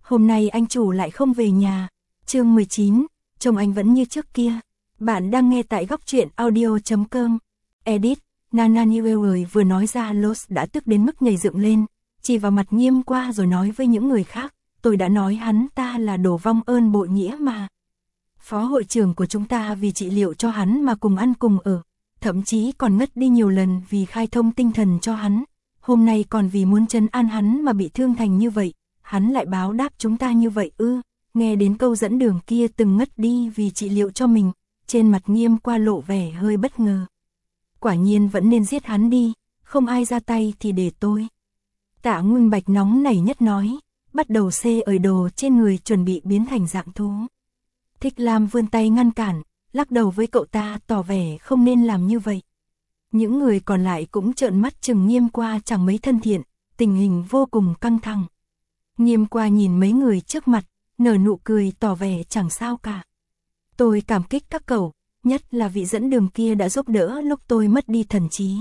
hôm nay anh chủ lại không về nhà. Chương 19, trông anh vẫn như trước kia. Bạn đang nghe tại góc truyện audio.com. Edit, Nana Newell vừa nói ra Lost đã tức đến mức nhảy dựng lên, chỉ vào mặt Nghiêm Qua rồi nói với những người khác, tôi đã nói hắn ta là đồ vong ơn bội nghĩa mà. Phó hội trưởng của chúng ta vì trị liệu cho hắn mà cùng ăn cùng ở, thậm chí còn ngất đi nhiều lần vì khai thông tinh thần cho hắn. Hôm nay còn vì muốn trấn an hắn mà bị thương thành như vậy, hắn lại báo đáp chúng ta như vậy ư? Nghe đến câu dẫn đường kia từng ngất đi vì trị liệu cho mình, trên mặt Nghiêm Qua lộ vẻ hơi bất ngờ. Quả nhiên vẫn nên giết hắn đi, không ai ra tay thì để tôi. Tạ Nguyên Bạch nóng nảy nhất nói, bắt đầu xê ởi đồ trên người chuẩn bị biến thành dạng thú. Thích Lam vươn tay ngăn cản, lắc đầu với cậu ta tỏ vẻ không nên làm như vậy. Những người còn lại cũng trợn mắt chừng Nghiêm Qua chẳng mấy thân thiện, tình hình vô cùng căng thẳng. Nghiêm Qua nhìn mấy người trước mặt, nở nụ cười tỏ vẻ chẳng sao cả. Tôi cảm kích các cậu, nhất là vị dẫn đường kia đã giúp đỡ lúc tôi mất đi thần trí.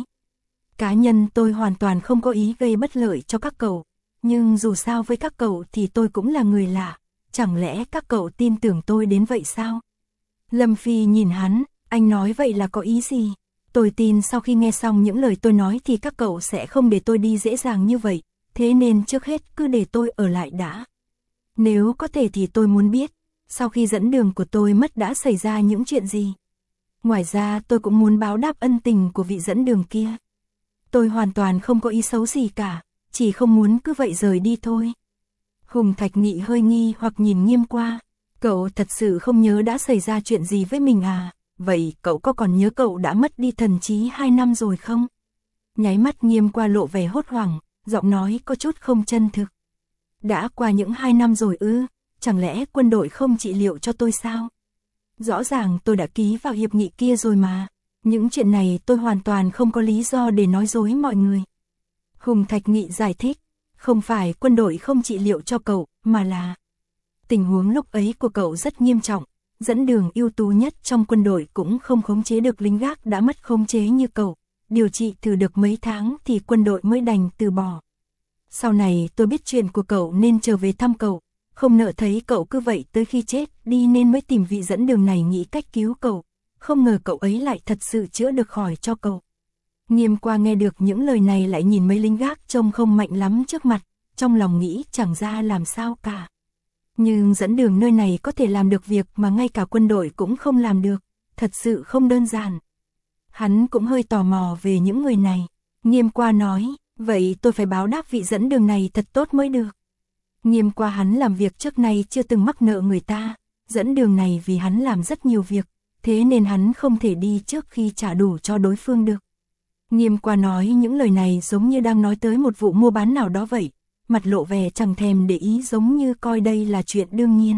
Cá nhân tôi hoàn toàn không có ý gây bất lợi cho các cậu, nhưng dù sao với các cậu thì tôi cũng là người lạ, chẳng lẽ các cậu tin tưởng tôi đến vậy sao? Lâm Phi nhìn hắn, anh nói vậy là có ý gì? Tôi tin sau khi nghe xong những lời tôi nói thì các cậu sẽ không để tôi đi dễ dàng như vậy, thế nên trước hết cứ để tôi ở lại đã. Nếu có thể thì tôi muốn biết, sau khi dẫn đường của tôi mất đã xảy ra những chuyện gì. Ngoài ra tôi cũng muốn báo đáp ân tình của vị dẫn đường kia. Tôi hoàn toàn không có ý xấu gì cả, chỉ không muốn cứ vậy rời đi thôi. Hùng Thạch Nghị hơi nghi hoặc nhìn Nghiêm Qua. Cậu thật sự không nhớ đã xảy ra chuyện gì với mình à? Vậy cậu có còn nhớ cậu đã mất đi thần trí 2 năm rồi không? Nháy mắt Nghiêm Qua lộ vẻ hốt hoảng, giọng nói có chút không chân thực. Đã qua những 2 năm rồi ư? Chẳng lẽ quân đội không trị liệu cho tôi sao? Rõ ràng tôi đã ký vào hiệp nghị kia rồi mà. Những chuyện này tôi hoàn toàn không có lý do để nói dối mọi người. Hùng Thạch Nghị giải thích, không phải quân đội không trị liệu cho cậu, mà là tình huống lúc ấy của cậu rất nghiêm trọng, dẫn đường ưu tú nhất trong quân đội cũng không khống chế được lính gác đã mất khống chế như cậu, điều trị thử được mấy tháng thì quân đội mới đành từ bỏ. Sau này tôi biết chuyện của cậu nên trở về thăm cậu, không nỡ thấy cậu cứ vậy tới khi chết đi nên mới tìm vị dẫn đường này nghĩ cách cứu cậu, không ngờ cậu ấy lại thật sự chữa được khỏi cho cậu. Nghiêm Qua nghe được những lời này lại nhìn mấy lính gác trông không mạnh lắm trước mặt, trong lòng nghĩ chẳng ra làm sao cả. Nhưng dẫn đường nơi này có thể làm được việc mà ngay cả quân đội cũng không làm được, thật sự không đơn giản. Hắn cũng hơi tò mò về những người này. Nghiêm Qua nói, vậy tôi phải báo đáp vị dẫn đường này thật tốt mới được. Nghiêm Qua hắn làm việc trước nay chưa từng mắc nợ người ta, dẫn đường này vì hắn làm rất nhiều việc, thế nên hắn không thể đi trước khi trả đủ cho đối phương được. Nghiêm Qua nói những lời này giống như đang nói tới một vụ mua bán nào đó vậy, mặt lộ vẻ chẳng thèm để ý giống như coi đây là chuyện đương nhiên.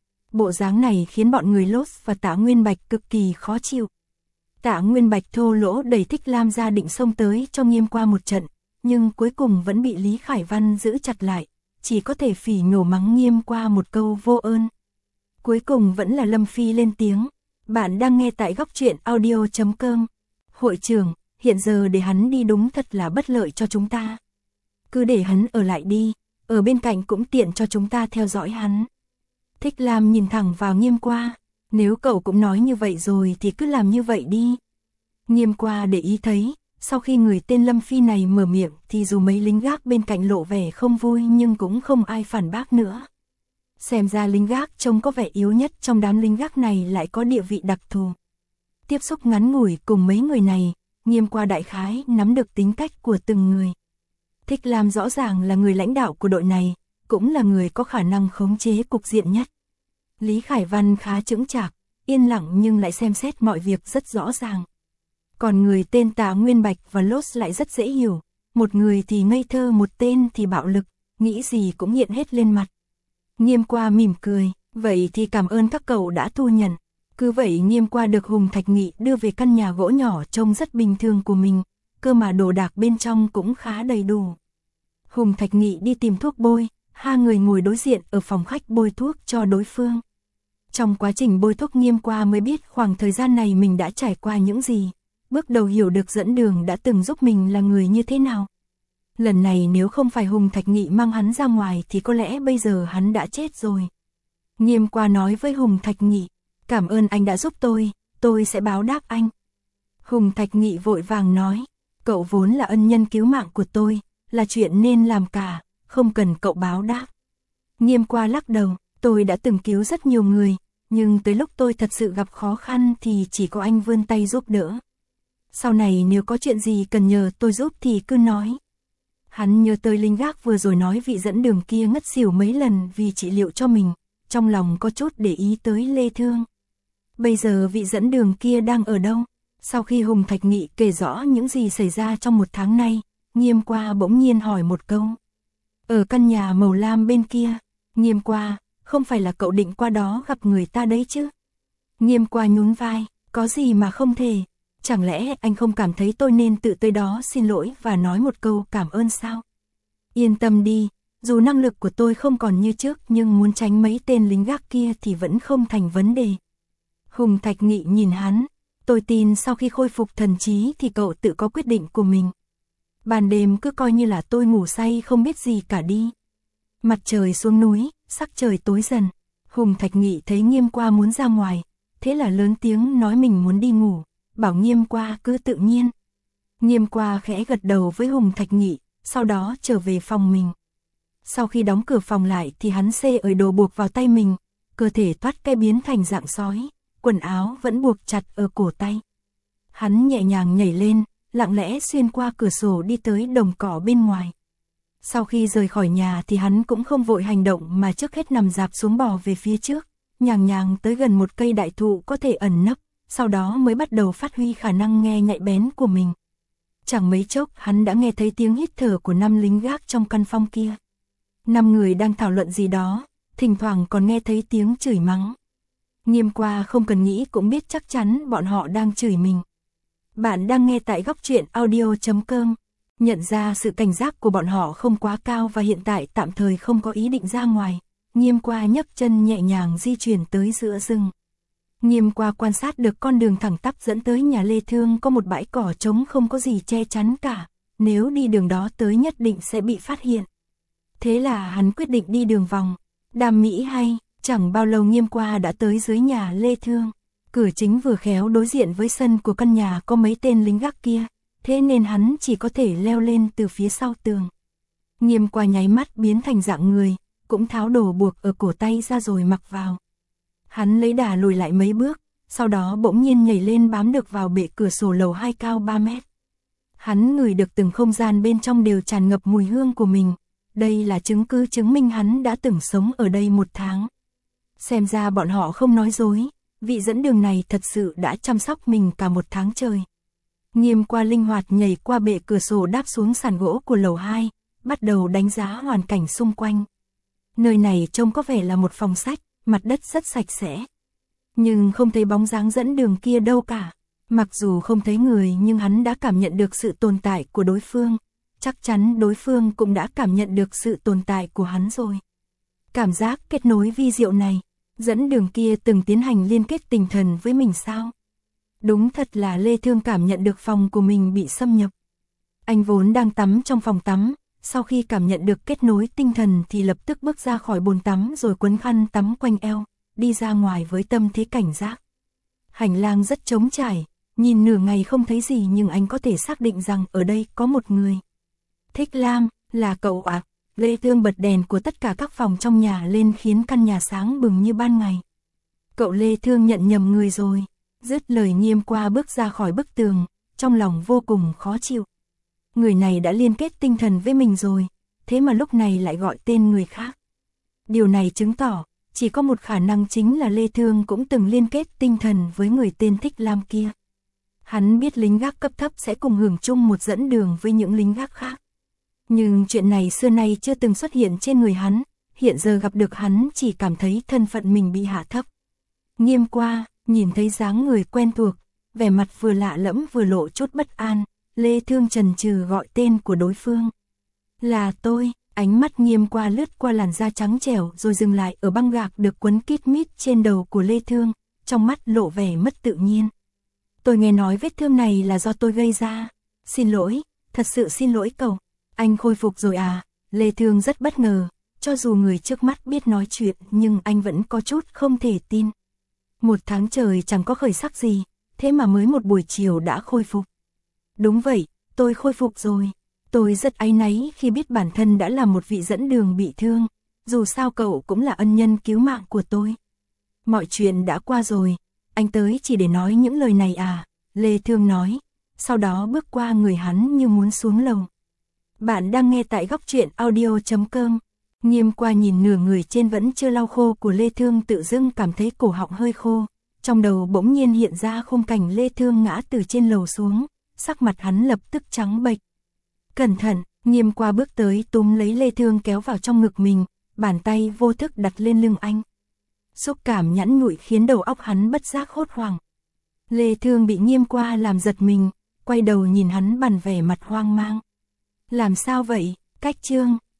Bộ dáng này khiến bọn người Lost và Tạ Nguyên Bạch cực kỳ khó chịu. Tạ Nguyên Bạch thô lỗ đẩy Thích Lam ra định xông tới cho Nghiêm Qua một trận, nhưng cuối cùng vẫn bị Lý Khải Văn giữ chặt lại, chỉ có thể phỉ nhổ mắng Nghiêm Qua một câu vô ơn. Cuối cùng vẫn là Lâm Phi lên tiếng, bạn đang nghe tại góc truyện audio.com. Hội trưởng, hiện giờ để hắn đi đúng thật là bất lợi cho chúng ta. Cứ để hắn ở lại đi, ở bên cạnh cũng tiện cho chúng ta theo dõi hắn. Thích Lam nhìn thẳng vào Nghiêm Qua, nếu cậu cũng nói như vậy rồi thì cứ làm như vậy đi. Nghiêm Qua để ý thấy, sau khi người tên Lâm Phi này mở miệng thì dù mấy lính gác bên cạnh lộ vẻ không vui nhưng cũng không ai phản bác nữa. Xem ra lính gác trông có vẻ yếu nhất trong đám lính gác này lại có địa vị đặc thù. Tiếp xúc ngắn ngủi cùng mấy người này, Nghiêm Qua đại khái nắm được tính cách của từng người. Thích Lam rõ ràng là người lãnh đạo của đội này, cũng là người có khả năng khống chế cục diện nhất. Lý Khải Văn khá chững chạc, yên lặng nhưng lại xem xét mọi việc rất rõ ràng. Còn người tên Tạ Nguyên Bạch và Lost lại rất dễ hiểu, một người thì ngây thơ một tên thì bạo lực, nghĩ gì cũng hiện hết lên mặt. Nghiêm Qua mỉm cười, vậy thì cảm ơn các cậu đã thu nhận. Cứ vậy Nghiêm Qua được Hùng Thạch Nghị đưa về căn nhà gỗ nhỏ trông rất bình thường của mình, cơ mà đồ đạc bên trong cũng khá đầy đủ. Hùng Thạch Nghị đi tìm thuốc bôi, hai người ngồi đối diện ở phòng khách bôi thuốc cho đối phương. Trong quá trình bôi thuốc Nghiêm Qua mới biết khoảng thời gian này mình đã trải qua những gì, bước đầu hiểu được dẫn đường đã từng giúp mình là người như thế nào. Lần này nếu không phải Hùng Thạch Nghị mang hắn ra ngoài thì có lẽ bây giờ hắn đã chết rồi. Nghiêm qua nói với Hùng Thạch Nghị, cảm ơn anh đã giúp tôi sẽ báo đáp anh. Hùng Thạch Nghị vội vàng nói, cậu vốn là ân nhân cứu mạng của tôi, là chuyện nên làm cả, không cần cậu báo đáp. Nghiêm qua lắc đầu, tôi đã từng cứu rất nhiều người, nhưng tới lúc tôi thật sự gặp khó khăn thì chỉ có anh vươn tay giúp đỡ. Sau này nếu có chuyện gì cần nhờ tôi giúp thì cứ nói. Hắn nhớ tới lính gác vừa rồi nói vị dẫn đường kia ngất xỉu mấy lần vì trị liệu cho mình, trong lòng có chút để ý tới Lê Thương. Bây giờ vị dẫn đường kia đang ở đâu? Sau khi Hùng Thạch Nghị kể rõ những gì xảy ra trong một tháng nay, Nghiêm qua bỗng nhiên hỏi một câu. Ở căn nhà màu lam bên kia, Nghiêm qua, không phải là cậu định qua đó gặp người ta đấy chứ? Nghiêm qua nhún vai, có gì mà không thể, chẳng lẽ anh không cảm thấy tôi nên tự tới đó xin lỗi và nói một câu cảm ơn sao? Yên tâm đi, dù năng lực của tôi không còn như trước nhưng muốn tránh mấy tên lính gác kia thì vẫn không thành vấn đề. Hùng Thạch Nghị nhìn hắn, tôi tin sau khi khôi phục thần trí thì cậu tự có quyết định của mình. Ban đêm cứ coi như là tôi ngủ say không biết gì cả đi. Mặt trời xuống núi, sắc trời tối dần. Hùng Thạch Nghị thấy Nghiêm qua muốn ra ngoài, thế là lớn tiếng nói mình muốn đi ngủ, bảo Nghiêm qua cứ tự nhiên. Nghiêm qua khẽ gật đầu với Hùng Thạch Nghị, sau đó trở về phòng mình. Sau khi đóng cửa phòng lại thì hắn xê ởi đồ buộc vào tay mình, cơ thể thoát cái biến thành dạng sói, quần áo vẫn buộc chặt ở cổ tay. Hắn nhẹ nhàng nhảy lên, lặng lẽ xuyên qua cửa sổ đi tới đồng cỏ bên ngoài. Sau khi rời khỏi nhà thì hắn cũng không vội hành động mà trước hết nằm dạp xuống bò về phía trước, nhàng nhàng tới gần một cây đại thụ có thể ẩn nấp, sau đó mới bắt đầu phát huy khả năng nghe nhạy bén của mình. Chẳng mấy chốc hắn đã nghe thấy tiếng hít thở của 5 lính gác trong căn phòng kia. 5 người đang thảo luận gì đó, thỉnh thoảng còn nghe thấy tiếng chửi mắng. Nghiêm qua không cần nghĩ cũng biết chắc chắn bọn họ đang chửi mình. Bạn đang nghe tại góc truyện audio.com. Nhận ra sự cảnh giác của bọn họ không quá cao và hiện tại tạm thời không có ý định ra ngoài, Nghiêm qua nhấc chân nhẹ nhàng di chuyển tới giữa rừng. Nghiêm qua quan sát được con đường thẳng tắp dẫn tới nhà Lê Thương có một bãi cỏ trống không có gì che chắn cả, nếu đi đường đó tới nhất định sẽ bị phát hiện. Thế là hắn quyết định đi đường vòng. Đam mỹ hay, chẳng bao lâu Nghiêm qua đã tới dưới nhà Lê Thương. Cửa chính vừa khéo đối diện với sân của căn nhà có mấy tên lính gác kia, thế nên hắn chỉ có thể leo lên từ phía sau tường. Nghiêm qua nháy mắt biến thành dạng người, cũng tháo đồ buộc ở cổ tay ra rồi mặc vào. Hắn lấy đà lùi lại mấy bước, sau đó bỗng nhiên nhảy lên bám được vào bệ cửa sổ lầu 2 cao 3 mét. Hắn ngửi được từng không gian bên trong đều tràn ngập mùi hương của mình. Đây là chứng cứ chứng minh hắn đã từng sống ở đây 1 tháng. Xem ra bọn họ không nói dối, vị dẫn đường này thật sự đã chăm sóc mình cả 1 tháng trời. Nghiêm qua linh hoạt nhảy qua bệ cửa sổ đáp xuống sàn gỗ của lầu 2, bắt đầu đánh giá hoàn cảnh xung quanh. Nơi này trông có vẻ là một phòng sách, mặt đất rất sạch sẽ. Nhưng không thấy bóng dáng dẫn đường kia đâu cả. Mặc dù không thấy người nhưng hắn đã cảm nhận được sự tồn tại của đối phương. Chắc chắn đối phương cũng đã cảm nhận được sự tồn tại của hắn rồi. Cảm giác kết nối vi diệu này, dẫn đường kia từng tiến hành liên kết tinh thần với mình sao? Đúng thật là Lê Thương cảm nhận được phòng của mình bị xâm nhập. Anh vốn đang tắm trong phòng tắm, sau khi cảm nhận được kết nối tinh thần thì lập tức bước ra khỏi bồn tắm rồi quấn khăn tắm quanh eo, đi ra ngoài với tâm thế cảnh giác. Hành lang rất trống trải, nhìn nửa ngày không thấy gì nhưng anh có thể xác định rằng ở đây có một người. Thích Lam, là cậu ạ? Lê Thương bật đèn của tất cả các phòng trong nhà lên khiến căn nhà sáng bừng như ban ngày. Cậu Lê Thương nhận nhầm người rồi. Dứt lời Nghiêm qua bước ra khỏi bức tường, trong lòng vô cùng khó chịu. Người này đã liên kết tinh thần với mình rồi, thế mà lúc này lại gọi tên người khác. Điều này chứng tỏ, chỉ có một khả năng chính là Lê Thương cũng từng liên kết tinh thần với người tên Thích Lam kia. Hắn biết lính gác cấp thấp sẽ cùng hưởng chung một dẫn đường với những lính gác khác. Nhưng chuyện này xưa nay chưa từng xuất hiện trên người hắn, hiện giờ gặp được hắn chỉ cảm thấy thân phận mình bị hạ thấp. Nghiêm qua, nhìn thấy dáng người quen thuộc, vẻ mặt vừa lạ lẫm vừa lộ chút bất an, Lê Thương chần chừ gọi tên của đối phương. Là tôi, ánh mắt Nghiêm qua lướt qua làn da trắng trẻo rồi dừng lại ở băng gạc được quấn kít mít trên đầu của Lê Thương, trong mắt lộ vẻ mất tự nhiên. Tôi nghe nói vết thương này là do tôi gây ra, xin lỗi, thật sự xin lỗi cậu. Anh khôi phục rồi à? Lê Thương rất bất ngờ, cho dù người trước mắt biết nói chuyện nhưng anh vẫn có chút không thể tin. 1 tháng trời chẳng có khởi sắc gì, thế mà mới một buổi chiều đã khôi phục. Đúng vậy, tôi khôi phục rồi. Tôi rất áy náy khi biết bản thân đã là một vị dẫn đường bị thương, dù sao cậu cũng là ân nhân cứu mạng của tôi. Mọi chuyện đã qua rồi, anh tới chỉ để nói những lời này à? Lê Thương nói, sau đó bước qua người hắn như muốn xuống lầu. Bạn đang nghe tại góc truyện audio.com. Nghiêm qua nhìn nửa người trên vẫn chưa lau khô của Lê Thương tự dưng cảm thấy cổ họng hơi khô. Trong đầu bỗng nhiên hiện ra khung cảnh Lê Thương ngã từ trên lầu xuống, sắc mặt hắn lập tức trắng bệch. Cẩn thận, Nghiêm qua bước tới túm lấy Lê Thương kéo vào trong ngực mình, bàn tay vô thức đặt lên lưng anh. Xúc cảm nhẵn nhụi khiến đầu óc hắn bất giác hốt hoảng. Lê Thương bị Nghiêm qua làm giật mình, quay đầu nhìn hắn bằng vẻ mặt hoang mang. Làm sao vậy, Cách Trương?